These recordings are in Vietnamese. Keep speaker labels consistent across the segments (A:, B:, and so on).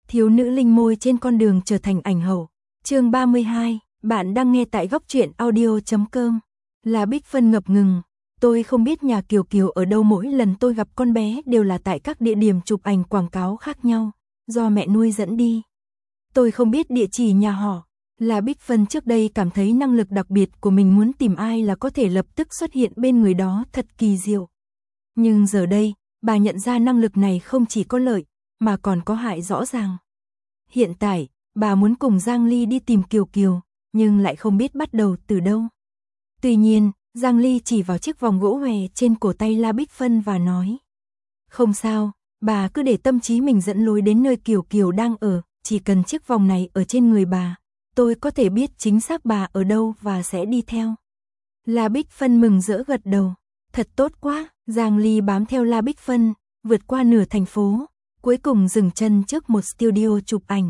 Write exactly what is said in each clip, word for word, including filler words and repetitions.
A: Thiếu nữ linh môi trên con đường trở thành ảnh hậu. Chương ba mươi hai, bạn đang nghe tại góc truyện audio chấm com. Là Bích Phân ngập ngừng. Tôi không biết nhà Kiều Kiều ở đâu, mỗi lần tôi gặp con bé đều là tại các địa điểm chụp ảnh quảng cáo khác nhau, do mẹ nuôi dẫn đi. Tôi không biết địa chỉ nhà họ. Là Bích Phân trước đây cảm thấy năng lực đặc biệt của mình, muốn tìm ai là có thể lập tức xuất hiện bên người đó, thật kỳ diệu. Nhưng giờ đây, bà nhận ra năng lực này không chỉ có lợi, mà còn có hại rõ ràng. Hiện tại, bà muốn cùng Giang Ly đi tìm Kiều Kiều, nhưng lại không biết bắt đầu từ đâu. Tuy nhiên, Giang Ly chỉ vào chiếc vòng gỗ hòe trên cổ tay La Bích Phân và nói: không sao, bà cứ để tâm trí mình dẫn lối đến nơi Kiều Kiều đang ở, chỉ cần chiếc vòng này ở trên người bà, tôi có thể biết chính xác bà ở đâu và sẽ đi theo. La Bích Phân mừng rỡ gật đầu. Thật tốt quá. Giang Ly bám theo La Bích Phân, vượt qua nửa thành phố, cuối cùng dừng chân trước một studio chụp ảnh.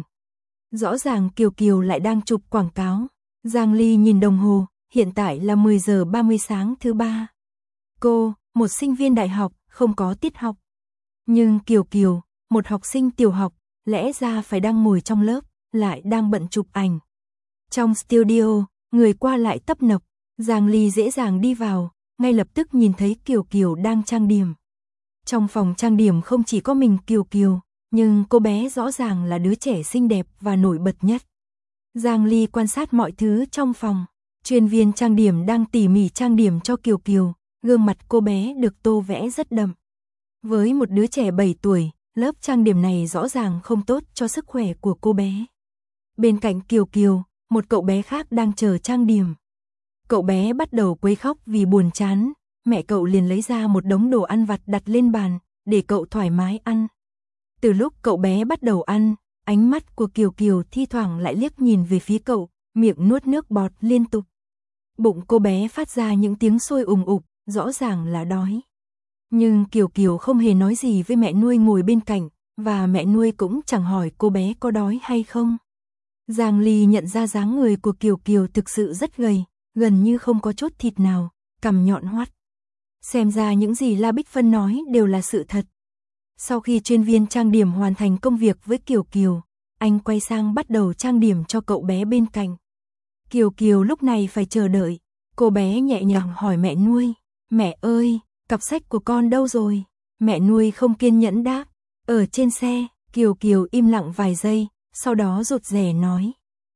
A: Rõ ràng Kiều Kiều lại đang chụp quảng cáo. Giang Ly nhìn đồng hồ, hiện tại là mười giờ ba mươi sáng thứ ba. Cô, một sinh viên đại học, không có tiết học. Nhưng Kiều Kiều, một học sinh tiểu học, lẽ ra phải đang ngồi trong lớp, lại đang bận chụp ảnh. Trong studio, người qua lại tấp nập, Giang Ly dễ dàng đi vào, ngay lập tức nhìn thấy Kiều Kiều đang trang điểm. Trong phòng trang điểm không chỉ có mình Kiều Kiều, nhưng cô bé rõ ràng là đứa trẻ xinh đẹp và nổi bật nhất. Giang Ly quan sát mọi thứ trong phòng, chuyên viên trang điểm đang tỉ mỉ trang điểm cho Kiều Kiều, gương mặt cô bé được tô vẽ rất đậm. Với một đứa trẻ bảy tuổi, lớp trang điểm này rõ ràng không tốt cho sức khỏe của cô bé. Bên cạnh Kiều Kiều, một cậu bé khác đang chờ trang điểm. Cậu bé bắt đầu quấy khóc vì buồn chán, mẹ cậu liền lấy ra một đống đồ ăn vặt đặt lên bàn, để cậu thoải mái ăn. Từ lúc cậu bé bắt đầu ăn, ánh mắt của Kiều Kiều thi thoảng lại liếc nhìn về phía cậu, miệng nuốt nước bọt liên tục. Bụng cô bé phát ra những tiếng sôi ùng ục, rõ ràng là đói. Nhưng Kiều Kiều không hề nói gì với mẹ nuôi ngồi bên cạnh, và mẹ nuôi cũng chẳng hỏi cô bé có đói hay không. Giang Ly nhận ra dáng người của Kiều Kiều thực sự rất gầy, gần như không có chút thịt nào, cằm nhọn hoắt. Xem ra những gì La Bích Phân nói đều là sự thật. Sau khi chuyên viên trang điểm hoàn thành công việc với Kiều Kiều, anh quay sang bắt đầu trang điểm cho cậu bé bên cạnh. Kiều Kiều lúc này phải chờ đợi, cô bé nhẹ nhàng hỏi mẹ nuôi: mẹ ơi, cặp sách của con đâu rồi? Mẹ nuôi không kiên nhẫn đáp: ở trên xe. Kiều Kiều im lặng vài giây, sau đó rụt rè nói: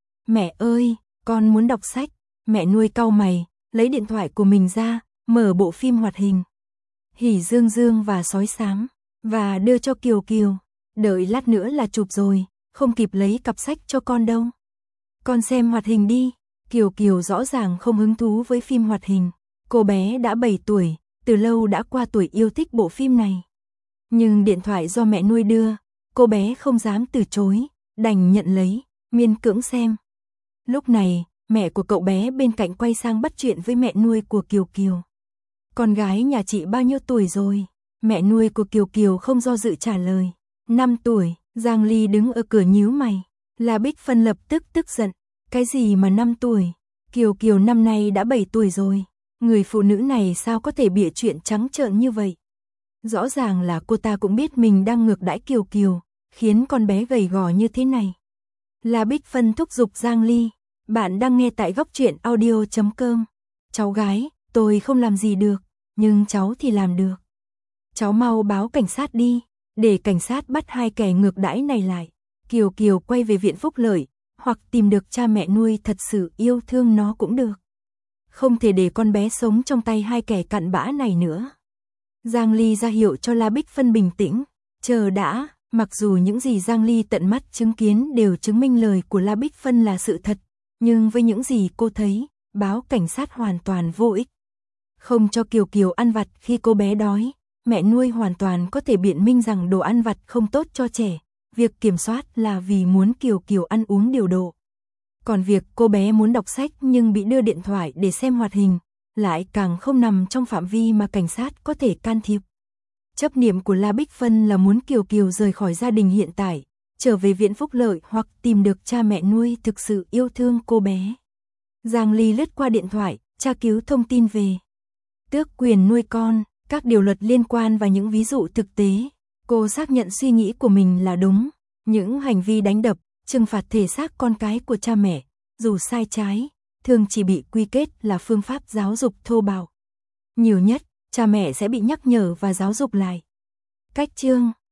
A: mẹ ơi, con muốn đọc sách. Mẹ nuôi cau mày, lấy điện thoại của mình ra, mở bộ phim hoạt hình Hỉ Dương Dương và Sói Xám, và đưa cho Kiều Kiều. Đợi lát nữa là chụp rồi, không kịp lấy cặp sách cho con đâu. Con xem hoạt hình đi. Kiều Kiều rõ ràng không hứng thú với phim hoạt hình. Cô bé đã bảy tuổi, từ lâu đã qua tuổi yêu thích bộ phim này. Nhưng điện thoại do mẹ nuôi đưa, cô bé không dám từ chối, đành nhận lấy, miễn cưỡng xem. Lúc này, mẹ của cậu bé bên cạnh quay sang bắt chuyện với mẹ nuôi của Kiều Kiều. Con gái nhà chị bao nhiêu tuổi rồi? Mẹ nuôi của Kiều Kiều không do dự trả lời: năm tuổi. Giang Ly đứng ở cửa nhíu mày. La Bích Phân lập tức tức giận: cái gì mà năm tuổi? Kiều Kiều năm nay đã bảy tuổi rồi. Người phụ nữ này sao có thể bịa chuyện trắng trợn như vậy? Rõ ràng là cô ta cũng biết mình đang ngược đãi Kiều Kiều, khiến con bé gầy gò như thế này. La Bích Phân thúc giục Giang Ly: bạn đang nghe tại góc truyện audio chấm com. Cháu gái, tôi không làm gì được, nhưng cháu thì làm được. Cháu mau báo cảnh sát đi, để cảnh sát bắt hai kẻ ngược đãi này lại. Kiều Kiều quay về viện phúc lợi, hoặc tìm được cha mẹ nuôi thật sự yêu thương nó cũng được. Không thể để con bé sống trong tay hai kẻ cặn bã này nữa. Giang Ly ra hiệu cho La Bích Phân bình tĩnh. Chờ đã, mặc dù những gì Giang Ly tận mắt chứng kiến đều chứng minh lời của La Bích Phân là sự thật, nhưng với những gì cô thấy, báo cảnh sát hoàn toàn vô ích. Không cho Kiều Kiều ăn vặt khi cô bé đói, mẹ nuôi hoàn toàn có thể biện minh rằng đồ ăn vặt không tốt cho trẻ. Việc kiểm soát là vì muốn Kiều Kiều ăn uống điều độ. Còn việc cô bé muốn đọc sách nhưng bị đưa điện thoại để xem hoạt hình, lại càng không nằm trong phạm vi mà cảnh sát có thể can thiệp. Chấp niệm của La Bích Phân là muốn Kiều Kiều rời khỏi gia đình hiện tại, trở về viện phúc lợi hoặc tìm được cha mẹ nuôi thực sự yêu thương cô bé. Giang Ly lướt qua điện thoại, tra cứu thông tin về tước quyền nuôi con, các điều luật liên quan và những ví dụ thực tế. Cô xác nhận suy nghĩ của mình là đúng. Những hành vi đánh đập, trừng phạt thể xác con cái của cha mẹ, dù sai trái, thường chỉ bị quy kết là phương pháp giáo dục thô bạo. Nhiều nhất, cha mẹ sẽ bị nhắc nhở và giáo dục lại. Cách chương